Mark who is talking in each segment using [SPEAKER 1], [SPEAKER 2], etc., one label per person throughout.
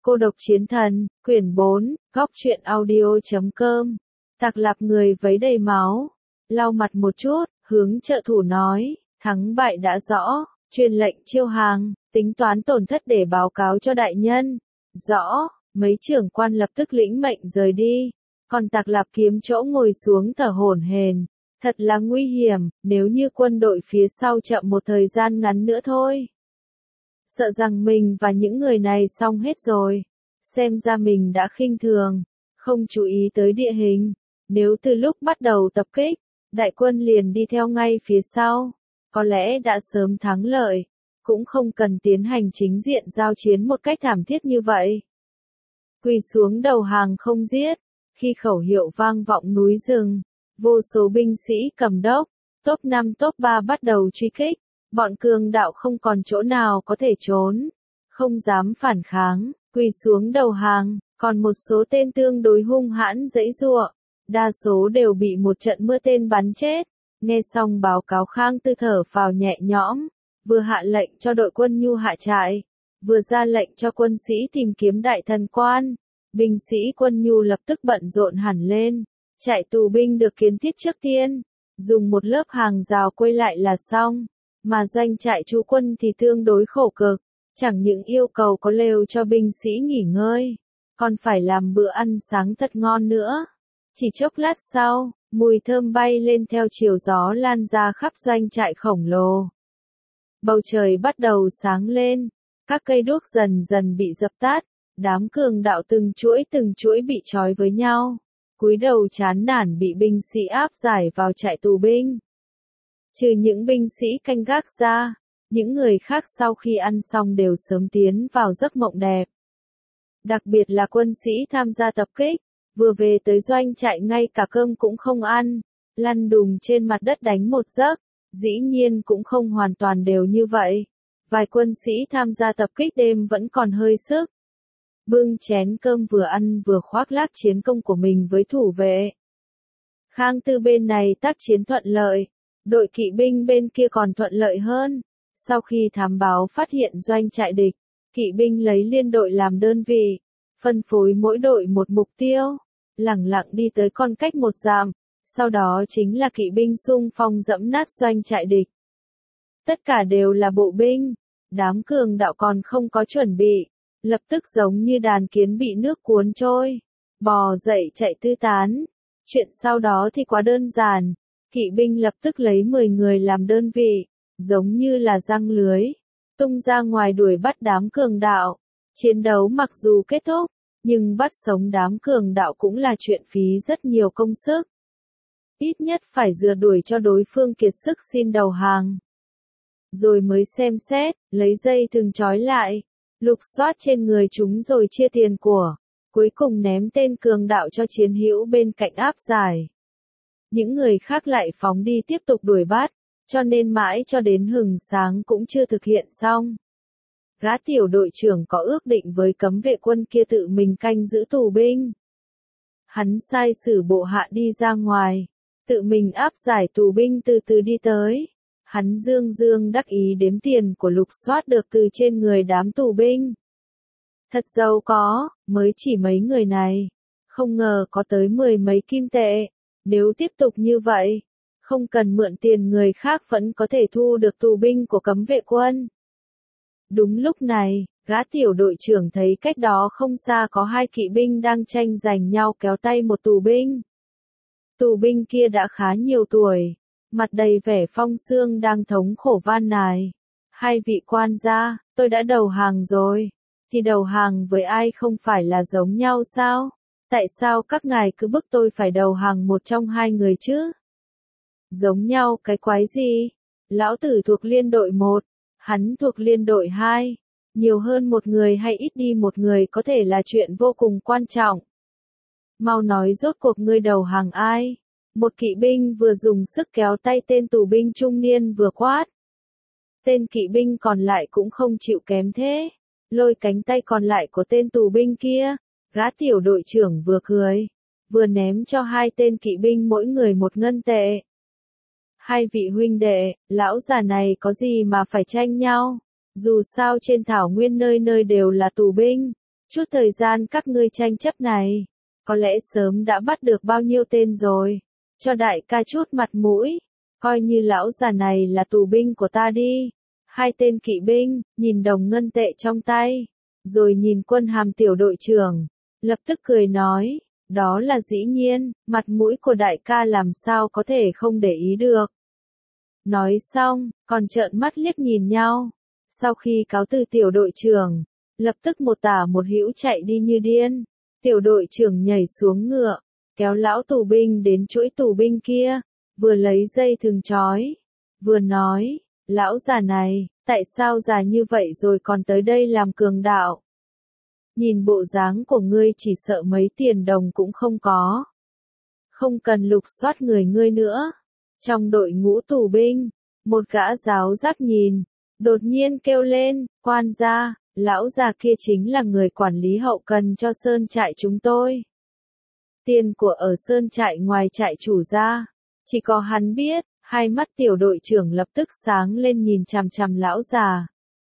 [SPEAKER 1] Cô độc chiến thần, quyển 4, góc truyện audio.com. Tạc Lạp người vấy đầy máu, lau mặt một chút, hướng trợ thủ nói, thắng bại đã rõ, truyền lệnh chiêu hàng, tính toán tổn thất để báo cáo cho đại nhân. Rõ, mấy trưởng quan lập tức lĩnh mệnh rời đi, còn Tạc Lạp kiếm chỗ ngồi xuống thở hổn hển. Thật là nguy hiểm, nếu như quân đội phía sau chậm một thời gian ngắn nữa thôi. Sợ rằng mình và những người này xong hết rồi. Xem ra mình đã khinh thường, không chú ý tới địa hình. Nếu từ lúc bắt đầu tập kích, đại quân liền đi theo ngay phía sau, có lẽ đã sớm thắng lợi, cũng không cần tiến hành chính diện giao chiến một cách thảm thiết như vậy. Quỳ xuống đầu hàng không giết, khi khẩu hiệu vang vọng núi rừng, vô số binh sĩ cầm đốc, top 5 top 3 bắt đầu truy kích, bọn cường đạo không còn chỗ nào có thể trốn, không dám phản kháng, quỳ xuống đầu hàng, còn một số tên tương đối hung hãn giãy giụa, đa số đều bị một trận mưa tên bắn chết. Nghe xong báo cáo, Khang Tư thở phào nhẹ nhõm, vừa hạ lệnh cho đội quân Nhu hạ trại, vừa ra lệnh cho quân sĩ tìm kiếm đại thần quan. Binh sĩ quân Nhu lập tức bận rộn hẳn lên. Trại tù binh được kiến thiết trước tiên, dùng một lớp hàng rào quây lại là xong, mà doanh trại trú quân thì tương đối khổ cực, chẳng những yêu cầu có lều cho binh sĩ nghỉ ngơi, còn phải làm bữa ăn sáng thật ngon nữa. Chỉ chốc lát sau, mùi thơm bay lên theo chiều gió lan ra khắp doanh trại khổng lồ. Bầu trời bắt đầu sáng lên, các cây đuốc dần dần bị dập tắt, đám cường đạo từng chuỗi bị trói với nhau. Cúi đầu chán nản bị binh sĩ áp giải vào trại tù binh. Trừ những binh sĩ canh gác ra, những người khác sau khi ăn xong đều sớm tiến vào giấc mộng đẹp. Đặc biệt là quân sĩ tham gia tập kích, vừa về tới doanh trại ngay cả cơm cũng không ăn, lăn đùng trên mặt đất đánh một giấc. Dĩ nhiên cũng không hoàn toàn đều như vậy. Vài quân sĩ tham gia tập kích đêm vẫn còn hơi sức. Bưng chén cơm vừa ăn vừa khoác lác chiến công của mình với thủ vệ. Khang Tư bên này tác chiến thuận lợi, đội kỵ binh bên kia còn thuận lợi hơn. Sau khi thám báo phát hiện doanh trại địch, kỵ binh lấy liên đội làm đơn vị, phân phối mỗi đội một mục tiêu, lẳng lặng đi tới con cách một dặm, sau đó chính là kỵ binh xung phong dẫm nát doanh trại địch. Tất cả đều là bộ binh, đám cường đạo còn không có chuẩn bị. Lập tức giống như đàn kiến bị nước cuốn trôi, bò dậy chạy tứ tán. Chuyện sau đó thì quá đơn giản, kỵ binh lập tức lấy 10 người làm đơn vị, giống như là giăng lưới, tung ra ngoài đuổi bắt đám cường đạo. Chiến đấu mặc dù kết thúc, nhưng bắt sống đám cường đạo cũng là chuyện phí rất nhiều công sức. Ít nhất phải rượt đuổi cho đối phương kiệt sức xin đầu hàng. Rồi mới xem xét, lấy dây thừng trói lại. Lục soát trên người chúng rồi chia tiền của, cuối cùng ném tên cường đạo cho chiến hữu bên cạnh áp giải. Những người khác lại phóng đi tiếp tục đuổi bắt, cho nên mãi cho đến hừng sáng cũng chưa thực hiện xong. Gã tiểu đội trưởng có ước định với cấm vệ quân kia tự mình canh giữ tù binh. Hắn sai sử bộ hạ đi ra ngoài, tự mình áp giải tù binh từ từ đi tới. Hắn dương dương đắc ý đếm tiền của lục soát được từ trên người đám tù binh. Thật giàu có, mới chỉ mấy người này. Không ngờ có tới 10 mấy kim tệ. Nếu tiếp tục như vậy, không cần mượn tiền người khác vẫn có thể thu được tù binh của cấm vệ quân. Đúng lúc này, gã tiểu đội trưởng thấy cách đó không xa có hai kỵ binh đang tranh giành nhau kéo tay một tù binh. Tù binh kia đã khá nhiều tuổi. Mặt đầy vẻ phong sương đang thống khổ van nài. Hai vị quan gia, tôi đã đầu hàng rồi. Thì đầu hàng với ai không phải là giống nhau sao? Tại sao các ngài cứ bức tôi phải đầu hàng một trong hai người chứ? Giống nhau cái quái gì? Lão tử thuộc liên đội 1, hắn thuộc liên đội 2. Nhiều hơn một người hay ít đi một người có thể là chuyện vô cùng quan trọng. Mau nói rốt cuộc ngươi đầu hàng ai? Một kỵ binh vừa dùng sức kéo tay tên tù binh trung niên vừa quát. Tên kỵ binh còn lại cũng không chịu kém thế, lôi cánh tay còn lại của tên tù binh kia. Gã tiểu đội trưởng vừa cười, vừa ném cho hai tên kỵ binh mỗi người 1 ngân tệ. Hai vị huynh đệ, lão già này có gì mà phải tranh nhau? Dù sao trên thảo nguyên nơi nơi đều là tù binh, Chút thời gian các ngươi tranh chấp này, có lẽ sớm đã bắt được bao nhiêu tên rồi. Cho đại ca chút mặt mũi, coi như lão già này là tù binh của ta đi. Hai tên kỵ binh, nhìn đồng ngân tệ trong tay, rồi nhìn quân hàm tiểu đội trưởng, lập tức cười nói, đó là dĩ nhiên, mặt mũi của đại ca làm sao có thể không để ý được. Nói xong, còn trợn mắt liếc nhìn nhau. Sau khi cáo từ tiểu đội trưởng, lập tức một tả một hữu chạy đi như điên. Tiểu đội trưởng nhảy xuống ngựa, kéo lão tù binh đến chuỗi tù binh kia, vừa lấy dây thừng trói, vừa nói, lão già này, tại sao già như vậy rồi còn tới đây làm cường đạo? Nhìn bộ dáng của ngươi chỉ sợ mấy tiền đồng cũng không có. Không cần lục soát người ngươi nữa. Trong đội ngũ tù binh, một gã giáo giác nhìn, đột nhiên kêu lên, quan gia, lão già kia chính là người quản lý hậu cần cho sơn trại chúng tôi. Tiền của ở sơn trại ngoài trại chủ ra, chỉ có hắn biết. Hai mắt tiểu đội trưởng lập tức sáng lên nhìn chằm chằm lão già.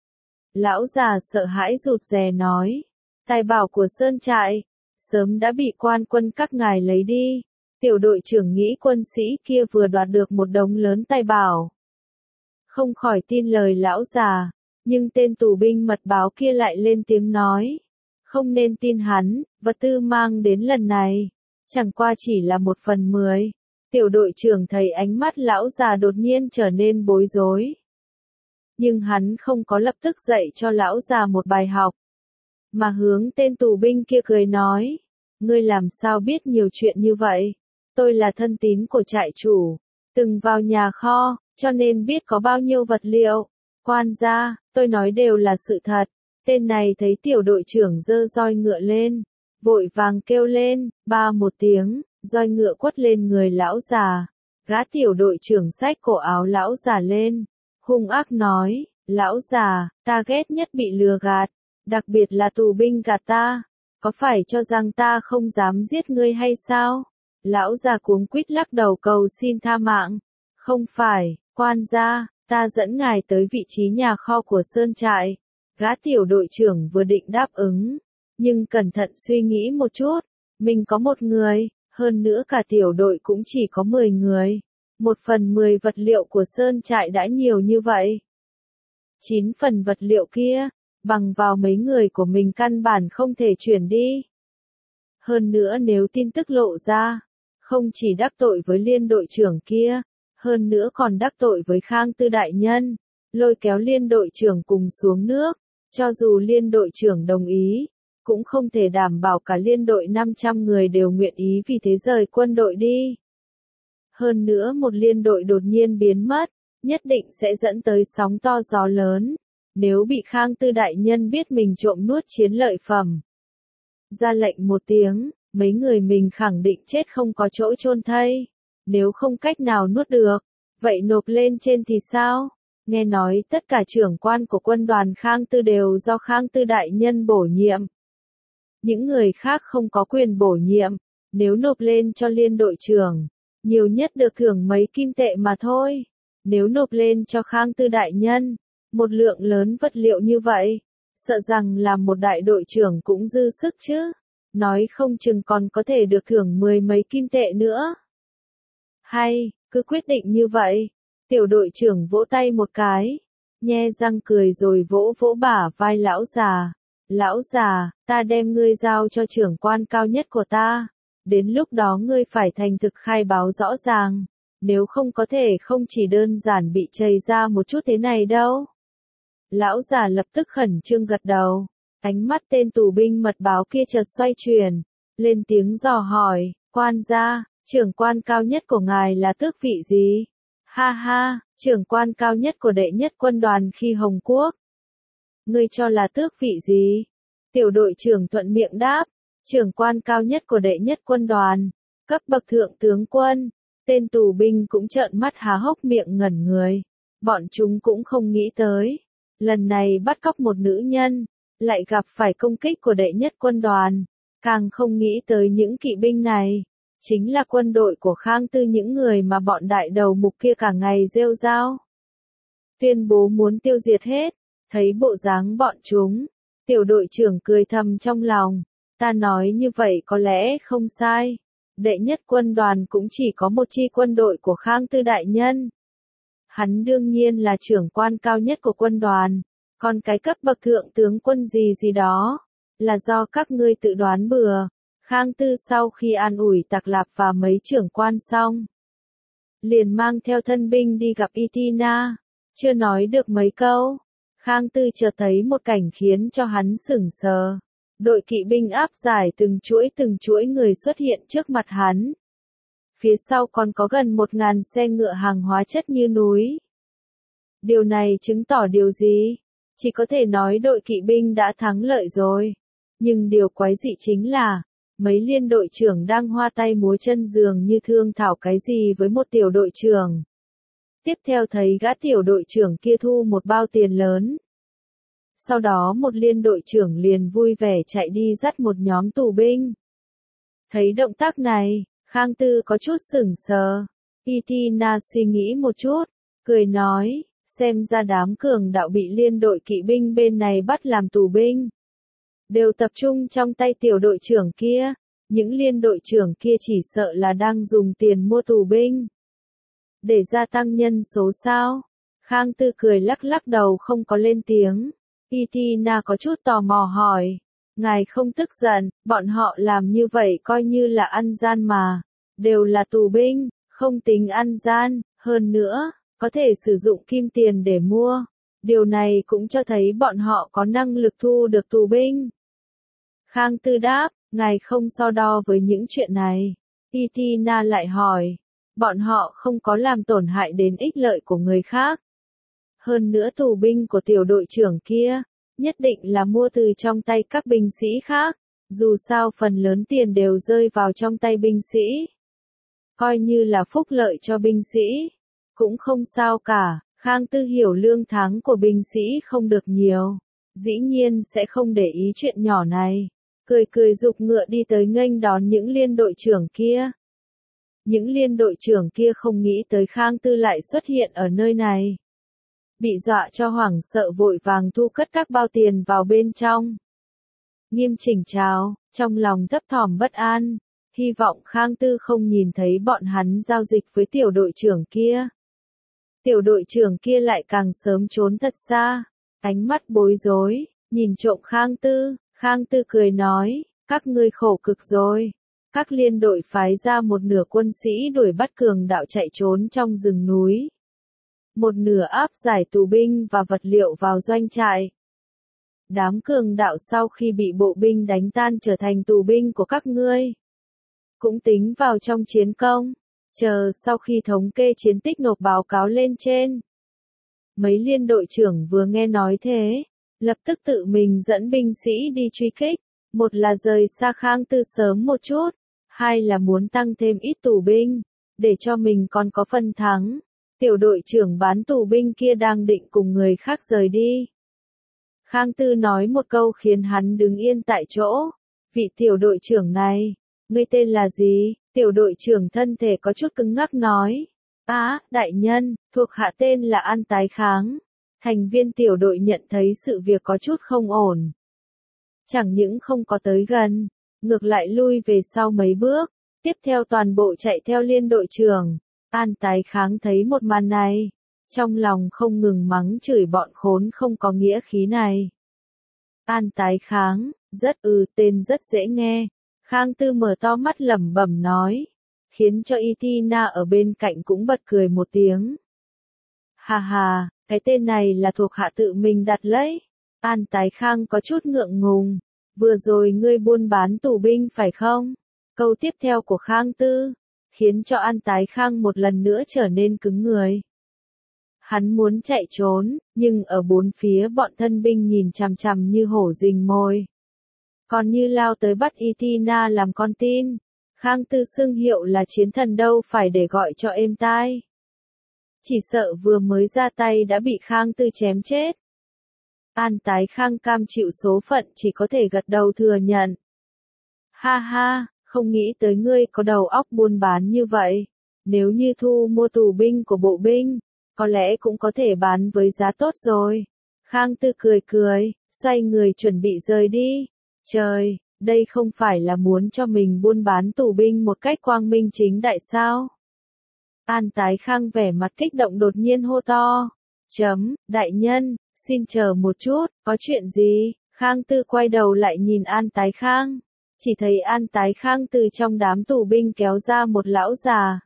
[SPEAKER 1] Lão già sợ hãi rụt rè nói, tài bảo của sơn trại, sớm đã bị quan quân các ngài lấy đi. Tiểu đội trưởng nghĩ quân sĩ kia vừa đoạt được một đống lớn tài bảo. Không khỏi tin lời lão già, nhưng tên tù binh mật báo kia lại lên tiếng nói, không nên tin hắn, vật tư mang đến lần này, chẳng qua chỉ là 1/10. Tiểu đội trưởng thấy ánh mắt lão già đột nhiên trở nên bối rối. Nhưng hắn không có lập tức dạy cho lão già một bài học, mà hướng tên tù binh kia cười nói, ngươi làm sao biết nhiều chuyện như vậy? Tôi là thân tín của trại chủ, từng vào nhà kho, cho nên biết có bao nhiêu vật liệu. Quan gia, tôi nói đều là sự thật. Tên này thấy tiểu đội trưởng giơ roi ngựa lên, vội vàng kêu lên, ba một tiếng. Roi ngựa quất lên người lão già, gã tiểu đội trưởng xách cổ áo lão già lên, hung ác nói, lão già, ta ghét nhất bị lừa gạt, đặc biệt là tù binh gạt ta, có phải cho rằng ta không dám giết ngươi hay sao? Lão già cuống quýt lắc đầu cầu xin tha mạng, không phải, quan gia, ta dẫn ngài tới vị trí nhà kho của sơn trại. Gã tiểu đội trưởng vừa định đáp ứng, nhưng cẩn thận suy nghĩ một chút, mình có một người. Hơn nữa cả tiểu đội cũng chỉ có 10 người. 1/10 vật liệu của sơn trại đã nhiều như vậy. 9 phần vật liệu kia, bằng vào mấy người của mình căn bản không thể chuyển đi. Hơn nữa nếu tin tức lộ ra, không chỉ đắc tội với liên đội trưởng kia, hơn nữa còn đắc tội với Khang Tư đại nhân, lôi kéo liên đội trưởng cùng xuống nước, cho dù liên đội trưởng đồng ý. Cũng không thể đảm bảo cả liên đội 500 người đều nguyện ý vì thế rời quân đội đi. Hơn nữa một liên đội đột nhiên biến mất, nhất định sẽ dẫn tới sóng to gió lớn, nếu bị Khang Tư đại nhân biết mình trộm nuốt chiến lợi phẩm. Ra lệnh một tiếng, mấy người mình khẳng định chết không có chỗ chôn thây, nếu không cách nào nuốt được, vậy nộp lên trên thì sao? Nghe nói tất cả trưởng quan của quân đoàn Khang Tư đều do Khang Tư đại nhân bổ nhiệm. Những người khác không có quyền bổ nhiệm, nếu nộp lên cho liên đội trưởng, nhiều nhất được thưởng mấy kim tệ mà thôi. Nếu nộp lên cho Khang Tư đại nhân, một lượng lớn vật liệu như vậy, sợ rằng là một đại đội trưởng cũng dư sức chứ, nói không chừng còn có thể được thưởng 10 mấy kim tệ nữa. Hay, cứ quyết định như vậy. Tiểu đội trưởng vỗ tay một cái, nhe răng cười rồi vỗ vỗ bả vai lão già. Lão già, ta đem ngươi giao cho trưởng quan cao nhất của ta. Đến lúc đó ngươi phải thành thực khai báo rõ ràng. Nếu không có thể không chỉ đơn giản bị chày ra một chút thế này đâu. Lão già lập tức khẩn trương gật đầu. Ánh mắt tên tù binh mật báo kia chợt xoay chuyển. Lên tiếng dò hỏi, quan gia, trưởng quan cao nhất của ngài là tước vị gì? Ha ha, trưởng quan cao nhất của đệ nhất quân đoàn khi Hồng Quốc. Ngươi cho là tước vị gì? Tiểu đội trưởng thuận miệng đáp, trưởng quan cao nhất của đệ nhất quân đoàn, cấp bậc thượng tướng quân. Tên tù binh cũng trợn mắt há hốc miệng ngẩn người. Bọn chúng cũng không nghĩ tới. Lần này bắt cóc một nữ nhân, lại gặp phải công kích của đệ nhất quân đoàn. Càng không nghĩ tới những kỵ binh này. Chính là quân đội của Khang Tư, những người mà bọn đại đầu mục kia cả ngày rêu rao. Tuyên bố muốn tiêu diệt hết. Thấy bộ dáng bọn chúng, Tiểu đội trưởng cười thầm trong lòng, ta nói như vậy có lẽ không sai. Đệ nhất quân đoàn cũng chỉ có một chi quân đội của Khang Tư đại nhân. Hắn đương nhiên là trưởng quan cao nhất của quân đoàn, còn cái cấp bậc thượng tướng quân gì gì đó, là do các ngươi tự đoán bừa. Khang Tư sau khi an ủi Tạc Lạp và mấy trưởng quan xong, liền mang theo thân binh đi gặp Itina, chưa nói được mấy câu. Khang Tư chợt thấy một cảnh khiến cho hắn sửng sờ. Đội kỵ binh áp giải từng chuỗi người xuất hiện trước mặt hắn. Phía sau còn có gần 1000 xe ngựa hàng hóa chất như núi. Điều này chứng tỏ điều gì? Chỉ có thể nói đội kỵ binh đã thắng lợi rồi. Nhưng điều quái dị chính là, mấy liên đội trưởng đang hoa tay múa chân dường như thương thảo cái gì với một tiểu đội trưởng. Tiếp theo thấy gã tiểu đội trưởng kia thu một bao tiền lớn. Sau đó một liên đội trưởng liền vui vẻ chạy đi dắt một nhóm tù binh. Thấy động tác này, Khang Tư có chút sửng sờ. Itina suy nghĩ một chút, cười nói, xem ra đám cường đạo bị liên đội kỵ binh bên này bắt làm tù binh. Đều tập trung trong tay tiểu đội trưởng kia, những liên đội trưởng kia chỉ sợ là đang dùng tiền mua tù binh. Để gia tăng nhân số sao? Khang Tư cười lắc lắc đầu không có lên tiếng. Itina có chút tò mò hỏi, ngài không tức giận, bọn họ làm như vậy coi như là ăn gian mà, đều là tù binh, không tính ăn gian, hơn nữa, có thể sử dụng kim tiền để mua, điều này cũng cho thấy bọn họ có năng lực thu được tù binh. Khang Tư đáp, ngài không so đo với những chuyện này. Itina lại hỏi, bọn họ không có làm tổn hại đến ích lợi của người khác. Hơn nữa tù binh của tiểu đội trưởng kia, nhất định là mua từ trong tay các binh sĩ khác, dù sao phần lớn tiền đều rơi vào trong tay binh sĩ. Coi như là phúc lợi cho binh sĩ, cũng không sao cả. Khang Tư hiểu lương tháng của binh sĩ không được nhiều, dĩ nhiên sẽ không để ý chuyện nhỏ này, cười cười giục ngựa đi tới nghênh đón những liên đội trưởng kia. Những liên đội trưởng kia không nghĩ tới Khang Tư lại xuất hiện ở nơi này. Bị dọa cho hoảng sợ vội vàng thu cất các bao tiền vào bên trong. Nghiêm chỉnh chào, trong lòng thấp thỏm bất an, hy vọng Khang Tư không nhìn thấy bọn hắn giao dịch với tiểu đội trưởng kia. Tiểu đội trưởng kia lại càng sớm trốn thật xa, ánh mắt bối rối, nhìn trộm Khang Tư cười nói, các ngươi khổ cực rồi. Các liên đội phái ra một nửa quân sĩ đuổi bắt cường đạo chạy trốn trong rừng núi. Một nửa áp giải tù binh và vật liệu vào doanh trại. Đám cường đạo sau khi bị bộ binh đánh tan trở thành tù binh của các ngươi. Cũng tính vào trong chiến công, chờ sau khi thống kê chiến tích nộp báo cáo lên trên. Mấy liên đội trưởng vừa nghe nói thế, lập tức tự mình dẫn binh sĩ đi truy kích, một là rời xa Khang Tư sớm một chút, hai là muốn tăng thêm ít tù binh, để cho mình còn có phần thắng. Tiểu đội trưởng bán tù binh kia đang định cùng người khác rời đi. Khang Tư nói một câu khiến hắn đứng yên tại chỗ. Vị tiểu đội trưởng này, ngươi tên là gì? Tiểu đội trưởng thân thể có chút cứng ngắc nói. Đại nhân, thuộc hạ tên là An Tái Kháng. Thành viên tiểu đội nhận thấy sự việc có chút không ổn. Chẳng những không có tới gần, ngược lại lui về sau mấy bước, tiếp theo toàn bộ chạy theo liên đội trưởng. An Tái Kháng thấy một màn này, trong lòng không ngừng mắng chửi bọn khốn không có nghĩa khí này. An Tái Kháng, tên rất dễ nghe. Khang Tư mở to mắt lẩm bẩm nói, khiến cho Itina ở bên cạnh cũng bật cười một tiếng. Hà hà, cái tên này là thuộc hạ tự mình đặt lấy. An Tái Kháng có chút ngượng ngùng, vừa rồi ngươi buôn bán tù binh phải không? Câu tiếp theo của Khang Tư khiến cho An Tái Kháng một lần nữa trở nên cứng người. Hắn muốn chạy trốn, nhưng ở bốn phía bọn thân binh nhìn chằm chằm như hổ rình mồi. Còn như lao tới bắt Itina làm con tin. Khang Tư xưng hiệu là chiến thần đâu phải để gọi cho êm tai. Chỉ sợ vừa mới ra tay đã bị Khang Tư chém chết. An Tái Kháng cam chịu số phận chỉ có thể gật đầu thừa nhận. Ha ha, không nghĩ tới ngươi có đầu óc buôn bán như vậy. Nếu như thu mua tù binh của bộ binh, có lẽ cũng có thể bán với giá tốt rồi. Khang Tư cười cười, xoay người chuẩn bị rời đi. Trời, đây không phải là muốn cho mình buôn bán tù binh một cách quang minh chính đại sao? An Tái Khang vẻ mặt kích động đột nhiên hô to. Đại nhân, xin chờ một chút, có chuyện gì? Khang Tư quay đầu lại nhìn An Tái Khang. Chỉ thấy An Tái Khang từ trong đám tù binh kéo ra một lão già.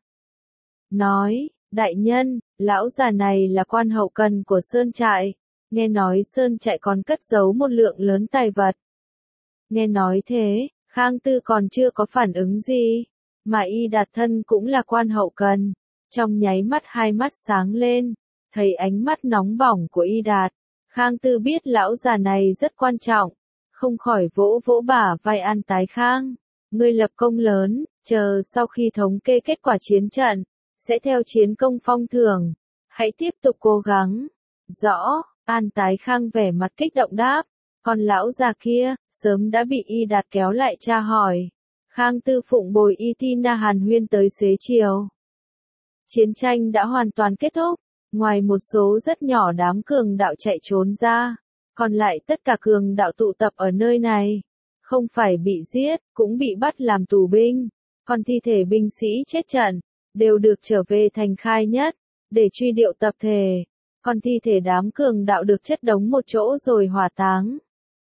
[SPEAKER 1] Nói, đại nhân, lão già này là quan hậu cần của Sơn Trại. Nghe nói Sơn Trại còn cất giấu một lượng lớn tài vật. Nghe nói thế, Khang Tư còn chưa có phản ứng gì. Mà Y Đạt thân cũng là quan hậu cần. Trong nháy mắt hai mắt sáng lên. Thấy ánh mắt nóng bỏng của Y Đạt. Khang Tư biết lão già này rất quan trọng. Không khỏi vỗ vỗ bả vai An Tái Khang. Ngươi lập công lớn, chờ sau khi thống kê kết quả chiến trận, sẽ theo chiến công phong thưởng. Hãy tiếp tục cố gắng. Rõ, An Tái Khang vẻ mặt kích động đáp. Còn lão già kia, sớm đã bị Y Đạt kéo lại tra hỏi. Khang Tư phụng bồi Y Tina hàn huyên tới xế chiều. Chiến tranh đã hoàn toàn kết thúc. Ngoài một số rất nhỏ đám cường đạo chạy trốn ra, còn lại tất cả cường đạo tụ tập ở nơi này. Không phải bị giết, cũng bị bắt làm tù binh. Còn thi thể binh sĩ chết trận, đều được trở về thành Khai Nhất, để truy điệu tập thể. Còn thi thể đám cường đạo được chất đống một chỗ rồi hỏa táng.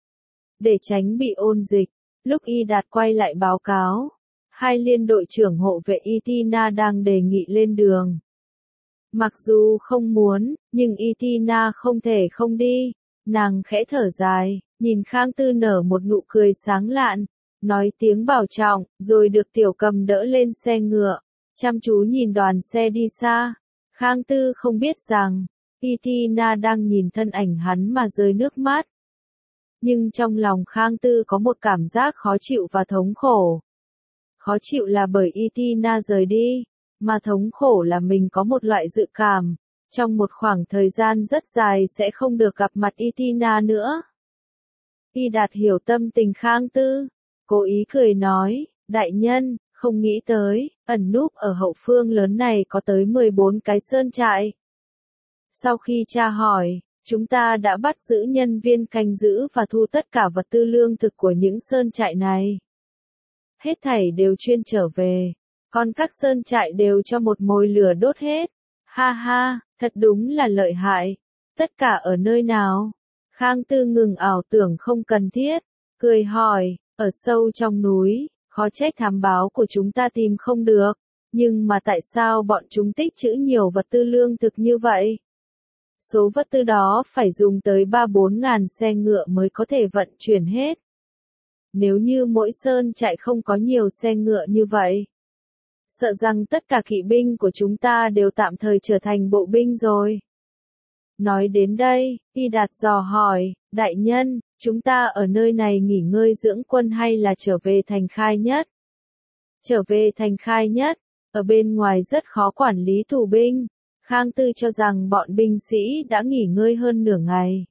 [SPEAKER 1] Để tránh bị ôn dịch, lúc Y Đạt quay lại báo cáo, hai liên đội trưởng hộ vệ Y Tina đang đề nghị lên đường. Mặc dù không muốn, nhưng Y Tina không thể không đi. Nàng khẽ thở dài, nhìn Khang Tư nở một nụ cười sáng lạn, nói tiếng bảo trọng, rồi được Tiểu Cầm đỡ lên xe ngựa, chăm chú nhìn đoàn xe đi xa. Khang Tư không biết rằng, Y Tina đang nhìn thân ảnh hắn mà rơi nước mắt. Nhưng trong lòng Khang Tư có một cảm giác khó chịu và thống khổ. Khó chịu là bởi Y Tina rời đi, mà thống khổ là mình có một loại dự cảm. Trong một khoảng thời gian rất dài sẽ không được gặp mặt Y Tina nữa. Y Đạt hiểu tâm tình Khang Tư, cố ý cười nói, đại nhân, không nghĩ tới, ẩn núp ở hậu phương lớn này có tới 14 cái sơn trại. Sau khi tra hỏi, chúng ta đã bắt giữ nhân viên canh giữ và thu tất cả vật tư lương thực của những sơn trại này. Hết thảy đều chuyên trở về, còn các sơn trại đều cho một mồi lửa đốt hết. Ha ha, thật đúng là lợi hại. Tất cả ở nơi nào? Khang Tư ngừng ảo tưởng không cần thiết, cười hỏi, ở sâu trong núi, khó trách thám báo của chúng ta tìm không được. Nhưng mà tại sao bọn chúng tích trữ nhiều vật tư lương thực như vậy? Số vật tư đó phải dùng tới 3-4 ngàn xe ngựa mới có thể vận chuyển hết. Nếu như mỗi sơn trại không có nhiều xe ngựa như vậy, sợ rằng tất cả kỵ binh của chúng ta đều tạm thời trở thành bộ binh rồi. Nói đến đây, Y Đạt dò hỏi, đại nhân, chúng ta ở nơi này nghỉ ngơi dưỡng quân hay là trở về thành Khai Nhất? Trở về thành Khai Nhất, ở bên ngoài rất khó quản lý tù binh. Khang Tư cho rằng bọn binh sĩ đã nghỉ ngơi hơn nửa ngày.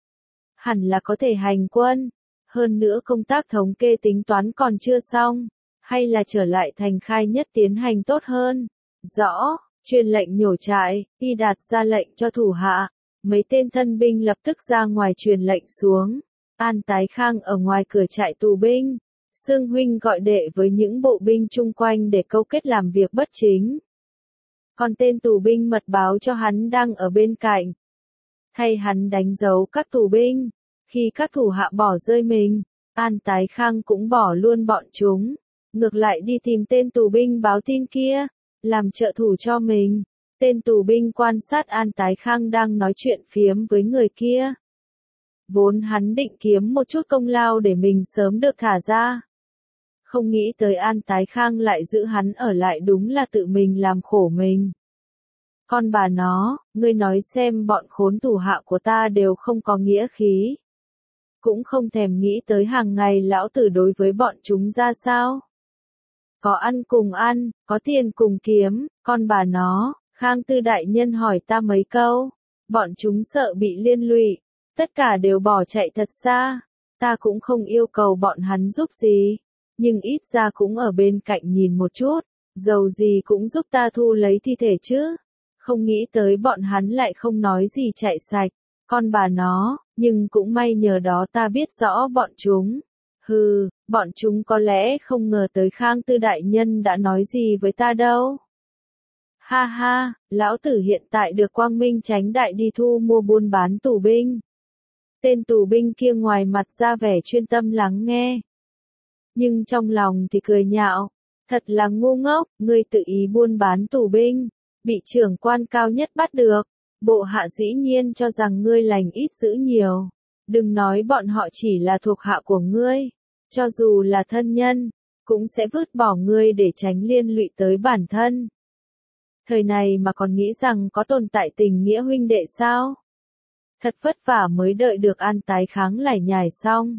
[SPEAKER 1] Hẳn là có thể hành quân. Hơn nữa công tác thống kê tính toán còn chưa xong. Hay là trở lại thành Khai Nhất tiến hành tốt hơn. Rõ, truyền lệnh nhổ trại, Y Đạt ra lệnh cho thủ hạ. Mấy tên thân binh lập tức ra ngoài truyền lệnh xuống. An Tái Khang ở ngoài cửa trại tù binh. Sương huynh gọi đệ với những bộ binh chung quanh để câu kết làm việc bất chính. Còn tên tù binh mật báo cho hắn đang ở bên cạnh. Thay hắn đánh dấu các tù binh. Khi các thủ hạ bỏ rơi mình, An Tái Khang cũng bỏ luôn bọn chúng. Ngược lại đi tìm tên tù binh báo tin kia, làm trợ thủ cho mình. Tên tù binh quan sát An Tái Khang đang nói chuyện phiếm với người kia. Vốn hắn định kiếm một chút công lao để mình sớm được thả ra. Không nghĩ tới An Tái Khang lại giữ hắn ở lại, đúng là tự mình làm khổ mình. Con bà nó, ngươi nói xem bọn khốn thủ hạ của ta đều không có nghĩa khí. Cũng không thèm nghĩ tới hàng ngày lão tử đối với bọn chúng ra sao. Có ăn cùng ăn, có tiền cùng kiếm, con bà nó, Khang Tư đại nhân hỏi ta mấy câu. Bọn chúng sợ bị liên lụy, tất cả đều bỏ chạy thật xa. Ta cũng không yêu cầu bọn hắn giúp gì, nhưng ít ra cũng ở bên cạnh nhìn một chút, dầu gì cũng giúp ta thu lấy thi thể chứ. Không nghĩ tới bọn hắn lại không nói gì chạy sạch. Con bà nó, Nhưng cũng may nhờ đó ta biết rõ bọn chúng. Hừ, bọn chúng có lẽ không ngờ tới Khang Tư đại nhân đã nói gì với ta đâu. Ha ha, lão tử hiện tại được quang minh chánh đại đi thu mua buôn bán tù binh. Tên tù binh kia ngoài mặt ra vẻ chuyên tâm lắng nghe. Nhưng trong lòng thì cười nhạo. Thật là ngu ngốc, ngươi tự ý buôn bán tù binh. Bị trưởng quan cao nhất bắt được. Bộ hạ dĩ nhiên cho rằng ngươi lành ít giữ nhiều. Đừng nói bọn họ chỉ là thuộc hạ của ngươi. Cho dù là thân nhân, cũng sẽ vứt bỏ ngươi để tránh liên lụy tới bản thân. Thời này mà còn nghĩ rằng có tồn tại tình nghĩa huynh đệ sao? Thật vất vả mới đợi được An Tái Kháng lải nhải xong.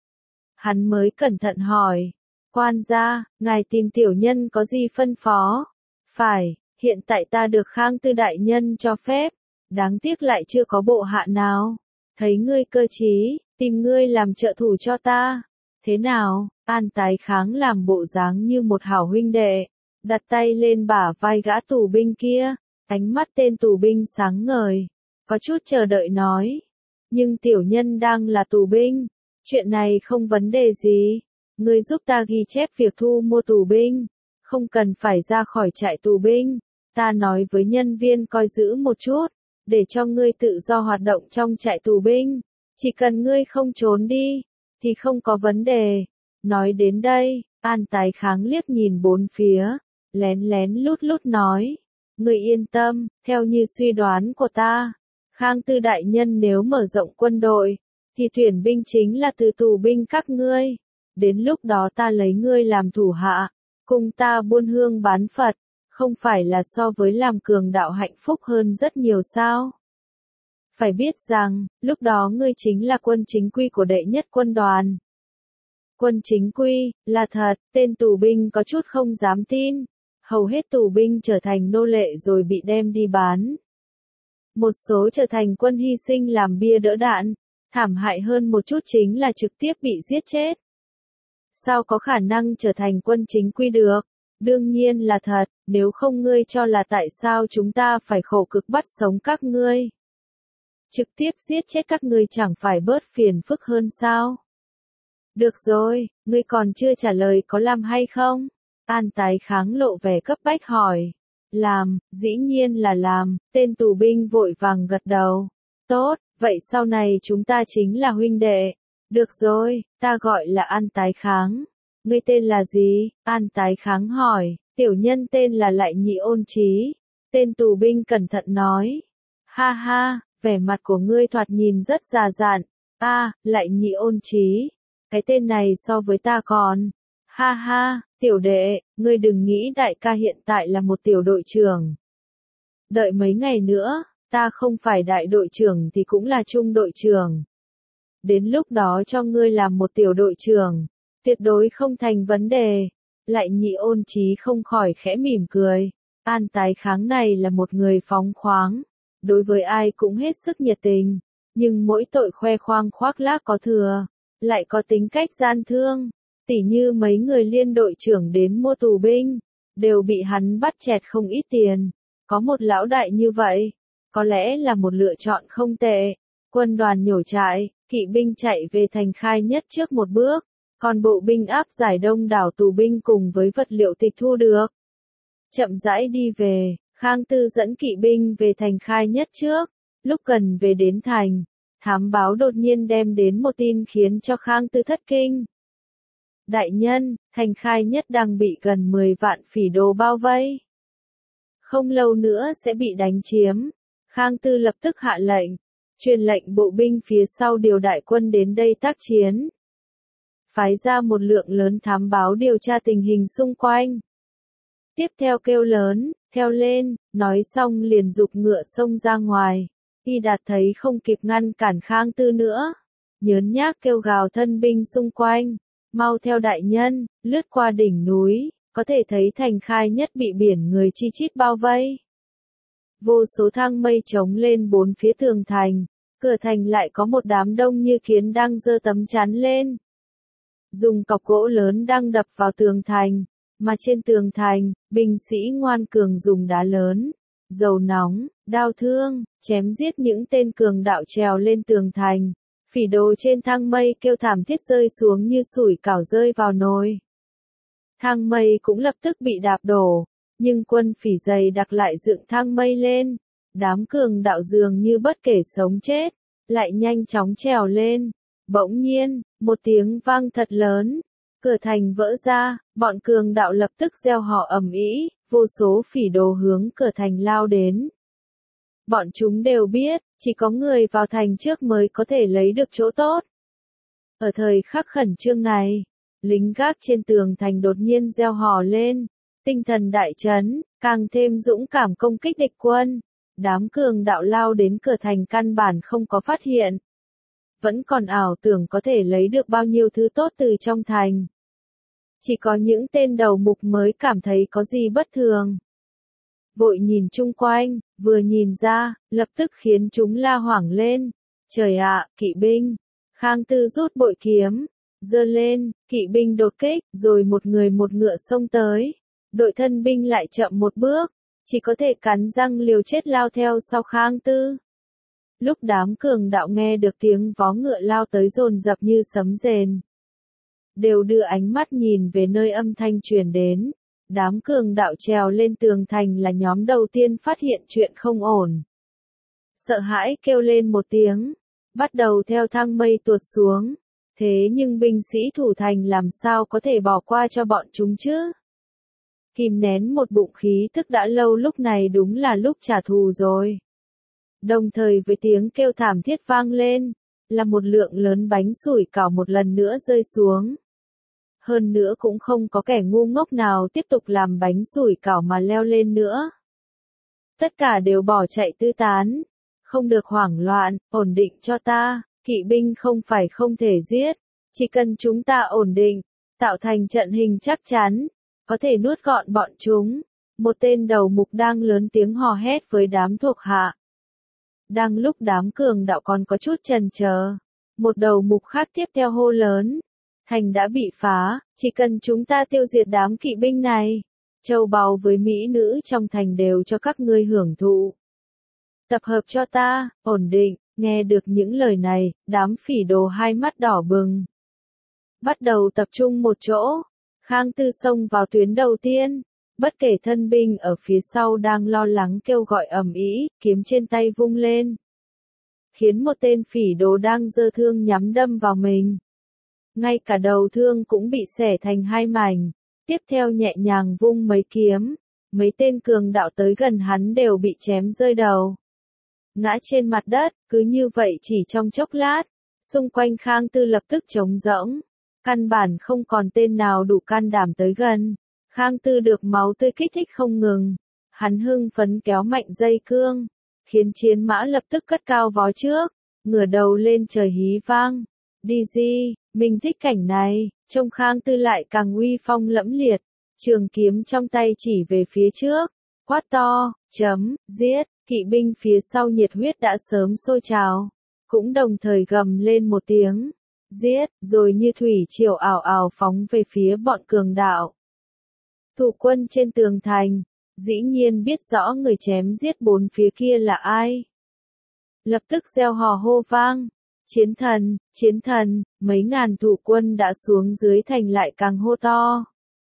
[SPEAKER 1] Hắn mới cẩn thận hỏi. Quan gia, ngài tìm tiểu nhân có gì phân phó? Phải, hiện tại ta được Khang Tư đại nhân cho phép. Đáng tiếc lại chưa có bộ hạ nào. Thấy ngươi cơ trí, tìm ngươi làm trợ thủ cho ta. Thế nào? An Tái Kháng làm bộ dáng như một hảo huynh đệ. Đặt tay lên bả vai gã tù binh kia. Ánh mắt tên tù binh sáng ngời. Có chút chờ đợi nói. Nhưng tiểu nhân đang là tù binh. Chuyện này không vấn đề gì. Ngươi giúp ta ghi chép việc thu mua tù binh. Không cần phải ra khỏi trại tù binh. Ta nói với nhân viên coi giữ một chút. Để cho ngươi tự do hoạt động trong trại tù binh. Chỉ cần ngươi không trốn đi. Thì không có vấn đề. Nói đến đây, An Tái Kháng liếc nhìn bốn phía. Lén lén lút lút nói. Ngươi yên tâm, theo như suy đoán của ta. Khang Tư đại nhân nếu mở rộng quân đội. Thì tuyển binh chính là từ tù binh các ngươi. Đến lúc đó ta lấy ngươi làm thủ hạ. Cùng ta buôn hương bán Phật. Không phải là so với làm cường đạo hạnh phúc hơn rất nhiều sao? Phải biết rằng, lúc đó ngươi chính là quân chính quy của đệ nhất quân đoàn. Quân chính quy, là thật, tên tù binh có chút không dám tin. Hầu hết tù binh trở thành nô lệ rồi bị đem đi bán. Một số trở thành quân hy sinh làm bia đỡ đạn. Thảm hại hơn một chút chính là trực tiếp bị giết chết. Sao có khả năng trở thành quân chính quy được? Đương nhiên là thật, nếu không ngươi cho là tại sao chúng ta phải khổ cực bắt sống các ngươi. Trực tiếp giết chết các ngươi chẳng phải bớt phiền phức hơn sao? Được rồi, ngươi còn chưa trả lời có làm hay không? An Tái Kháng lộ vẻ cấp bách hỏi. Làm, dĩ nhiên là làm, tên tù binh vội vàng gật đầu. Tốt, vậy sau này chúng ta chính là huynh đệ. Được rồi, ta gọi là An Tái Kháng. Ngươi tên là gì? An Tái Kháng hỏi. Tiểu nhân tên là Lại Nhị Ôn Chí. Tên tù binh cẩn thận nói. Ha ha, vẻ mặt của ngươi thoạt nhìn rất già dặn. Lại Nhị Ôn Chí. Cái tên này so với ta còn. Ha ha, tiểu đệ, ngươi đừng nghĩ đại ca hiện tại là một tiểu đội trưởng. Đợi mấy ngày nữa, ta không phải đại đội trưởng thì cũng là trung đội trưởng. Đến lúc đó cho ngươi làm một tiểu đội trưởng. Tuyệt đối không thành vấn đề. Lại Nhị Ôn Chí không khỏi khẽ mỉm cười. An Tái Kháng này là một người phóng khoáng. Đối với ai cũng hết sức nhiệt tình. Nhưng mỗi tội khoe khoang khoác lác có thừa. Lại có tính cách gian thương. Tỉ như mấy người liên đội trưởng đến mua tù binh. Đều bị hắn bắt chẹt không ít tiền. Có một lão đại như vậy. Có lẽ là một lựa chọn không tệ. Quân đoàn nhổ trại. Kỵ binh chạy về thành Khai Nhất trước một bước. Còn bộ binh áp giải đông đảo tù binh cùng với vật liệu tịch thu được. Chậm rãi đi về, Khang Tư dẫn kỵ binh về thành Khai Nhất trước. Lúc gần về đến thành, thám báo đột nhiên đem đến một tin khiến cho Khang Tư thất kinh. Đại nhân, thành Khai Nhất đang bị gần 10 vạn phỉ đồ bao vây. Không lâu nữa sẽ bị đánh chiếm. Khang Tư lập tức hạ lệnh, truyền lệnh bộ binh phía sau điều đại quân đến đây tác chiến. Phái ra một lượng lớn thám báo điều tra tình hình xung quanh. Tiếp theo kêu lớn, theo lên, nói xong liền giục ngựa xông ra ngoài. Y Đạt thấy không kịp ngăn cản Khang Tư nữa. Nhớn nhác kêu gào thân binh xung quanh. Mau theo đại nhân, lướt qua đỉnh núi, có thể thấy thành Khai Nhất bị biển người chi chít bao vây. Vô số thang mây trống lên bốn phía tường thành. Cửa thành lại có một đám đông như kiến đang giơ tấm chắn lên. Dùng cọc gỗ lớn đang đập vào tường thành, mà trên tường thành, binh sĩ ngoan cường dùng đá lớn, dầu nóng, đao thương, chém giết những tên cường đạo trèo lên tường thành. Phỉ đồ trên thang mây kêu thảm thiết rơi xuống như sủi cảo rơi vào nồi. Thang mây cũng lập tức bị đạp đổ, nhưng quân phỉ dày đặc lại dựng thang mây lên. Đám cường đạo dường như bất kể sống chết, lại nhanh chóng trèo lên. Bỗng nhiên, một tiếng vang thật lớn, cửa thành vỡ ra, bọn cường đạo lập tức reo hò ầm ĩ, vô số phỉ đồ hướng cửa thành lao đến. Bọn chúng đều biết, chỉ có người vào thành trước mới có thể lấy được chỗ tốt. Ở thời khắc khẩn trương này, lính gác trên tường thành đột nhiên reo hò lên, tinh thần đại chấn, càng thêm dũng cảm công kích địch quân. Đám cường đạo lao đến cửa thành căn bản không có phát hiện. Vẫn còn ảo tưởng có thể lấy được bao nhiêu thứ tốt từ trong thành. Chỉ có những tên đầu mục mới cảm thấy có gì bất thường. Vội nhìn chung quanh, vừa nhìn ra, lập tức khiến chúng la hoảng lên. Trời ạ, kỵ binh! Khang Tư rút bội kiếm, giơ lên, kỵ binh đột kích, rồi một người một ngựa xông tới. Đội thân binh lại chậm một bước, chỉ có thể cắn răng liều chết lao theo sau Khang Tư. Lúc đám cường đạo nghe được tiếng vó ngựa lao tới dồn dập như sấm rền, đều đưa ánh mắt nhìn về nơi âm thanh truyền đến. Đám cường đạo trèo lên tường thành là nhóm đầu tiên phát hiện chuyện không ổn. Sợ hãi kêu lên một tiếng, bắt đầu theo thang mây tuột xuống. Thế nhưng binh sĩ thủ thành làm sao có thể bỏ qua cho bọn chúng chứ? Kìm nén một bụng khí tức đã lâu lúc này đúng là lúc trả thù rồi. Đồng thời với tiếng kêu thảm thiết vang lên, là một lượng lớn bánh sủi cảo một lần nữa rơi xuống. Hơn nữa cũng không có kẻ ngu ngốc nào tiếp tục làm bánh sủi cảo mà leo lên nữa. Tất cả đều bỏ chạy tứ tán. Không được hoảng loạn, ổn định cho ta, kỵ binh không phải không thể giết. Chỉ cần chúng ta ổn định, tạo thành trận hình chắc chắn, có thể nuốt gọn bọn chúng. Một tên đầu mục đang lớn tiếng hò hét với đám thuộc hạ. Đang lúc đám cường đạo còn có chút chần chờ, một đầu mục khác tiếp theo hô lớn. Thành đã bị phá, chỉ cần chúng ta tiêu diệt đám kỵ binh này, châu báu với mỹ nữ trong thành đều cho các ngươi hưởng thụ. Tập hợp cho ta, ổn định, nghe được những lời này, đám phỉ đồ hai mắt đỏ bừng. Bắt đầu tập trung một chỗ, Khang Tư xông vào tuyến đầu tiên, bất kể thân binh ở phía sau đang lo lắng kêu gọi ầm ĩ, kiếm trên tay vung lên. Khiến một tên phỉ đồ đang giơ thương nhắm đâm vào mình. Ngay cả đầu thương cũng bị xẻ thành hai mảnh, tiếp theo nhẹ nhàng vung mấy kiếm, mấy tên cường đạo tới gần hắn đều bị chém rơi đầu. Ngã trên mặt đất, cứ như vậy chỉ trong chốc lát, xung quanh Khang Tư lập tức trống rỗng, căn bản không còn tên nào đủ can đảm tới gần. Khang Tư được máu tươi kích thích không ngừng, hắn hưng phấn kéo mạnh dây cương, khiến chiến mã lập tức cất cao vó trước, ngửa đầu lên trời hí vang. Đi gì, mình thích cảnh này, trông Khang Tư lại càng uy phong lẫm liệt, trường kiếm trong tay chỉ về phía trước, quát to, giết, kỵ binh phía sau nhiệt huyết đã sớm sôi trào, cũng đồng thời gầm lên một tiếng, giết, rồi như thủy triều ào ào phóng về phía bọn cường đạo. Thủ quân trên tường thành, dĩ nhiên biết rõ người chém giết bốn phía kia là ai. Lập tức reo hò hô vang. Chiến thần, mấy ngàn thủ quân đã xuống dưới thành lại càng hô to.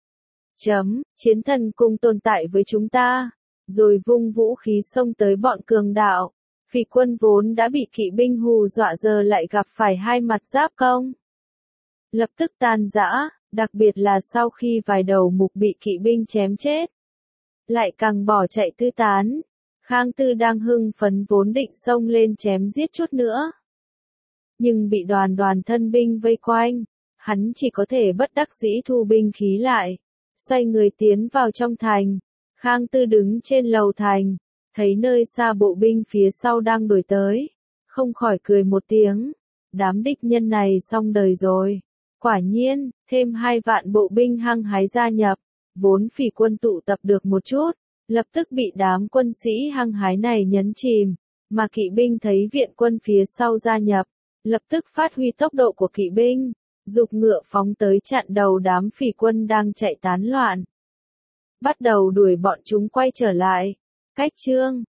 [SPEAKER 1] Chiến thần cùng tồn tại với chúng ta, rồi vung vũ khí xông tới bọn cường đạo. Phỉ quân vốn đã bị kỵ binh hù dọa giờ lại gặp phải hai mặt giáp công. Lập tức tan rã, đặc biệt là sau khi vài đầu mục bị kỵ binh chém chết. Lại càng bỏ chạy tứ tán. Khang Tư đang hưng phấn vốn định xông lên chém giết chút nữa. Nhưng bị đoàn thân binh vây quanh, hắn chỉ có thể bất đắc dĩ thu binh khí lại, xoay người tiến vào trong thành. Khang Tư đứng trên lầu thành, thấy nơi xa bộ binh phía sau đang đuổi tới, không khỏi cười một tiếng, đám địch nhân này xong đời rồi. Quả nhiên, thêm 2 vạn bộ binh hăng hái gia nhập, vốn phỉ quân tụ tập được một chút, lập tức bị đám quân sĩ hăng hái này nhấn chìm, mà kỵ binh thấy viện quân phía sau gia nhập, lập tức phát huy tốc độ của kỵ binh, giục ngựa phóng tới chặn đầu đám phỉ quân đang chạy tán loạn. Bắt đầu đuổi bọn chúng quay trở lại. Cách chương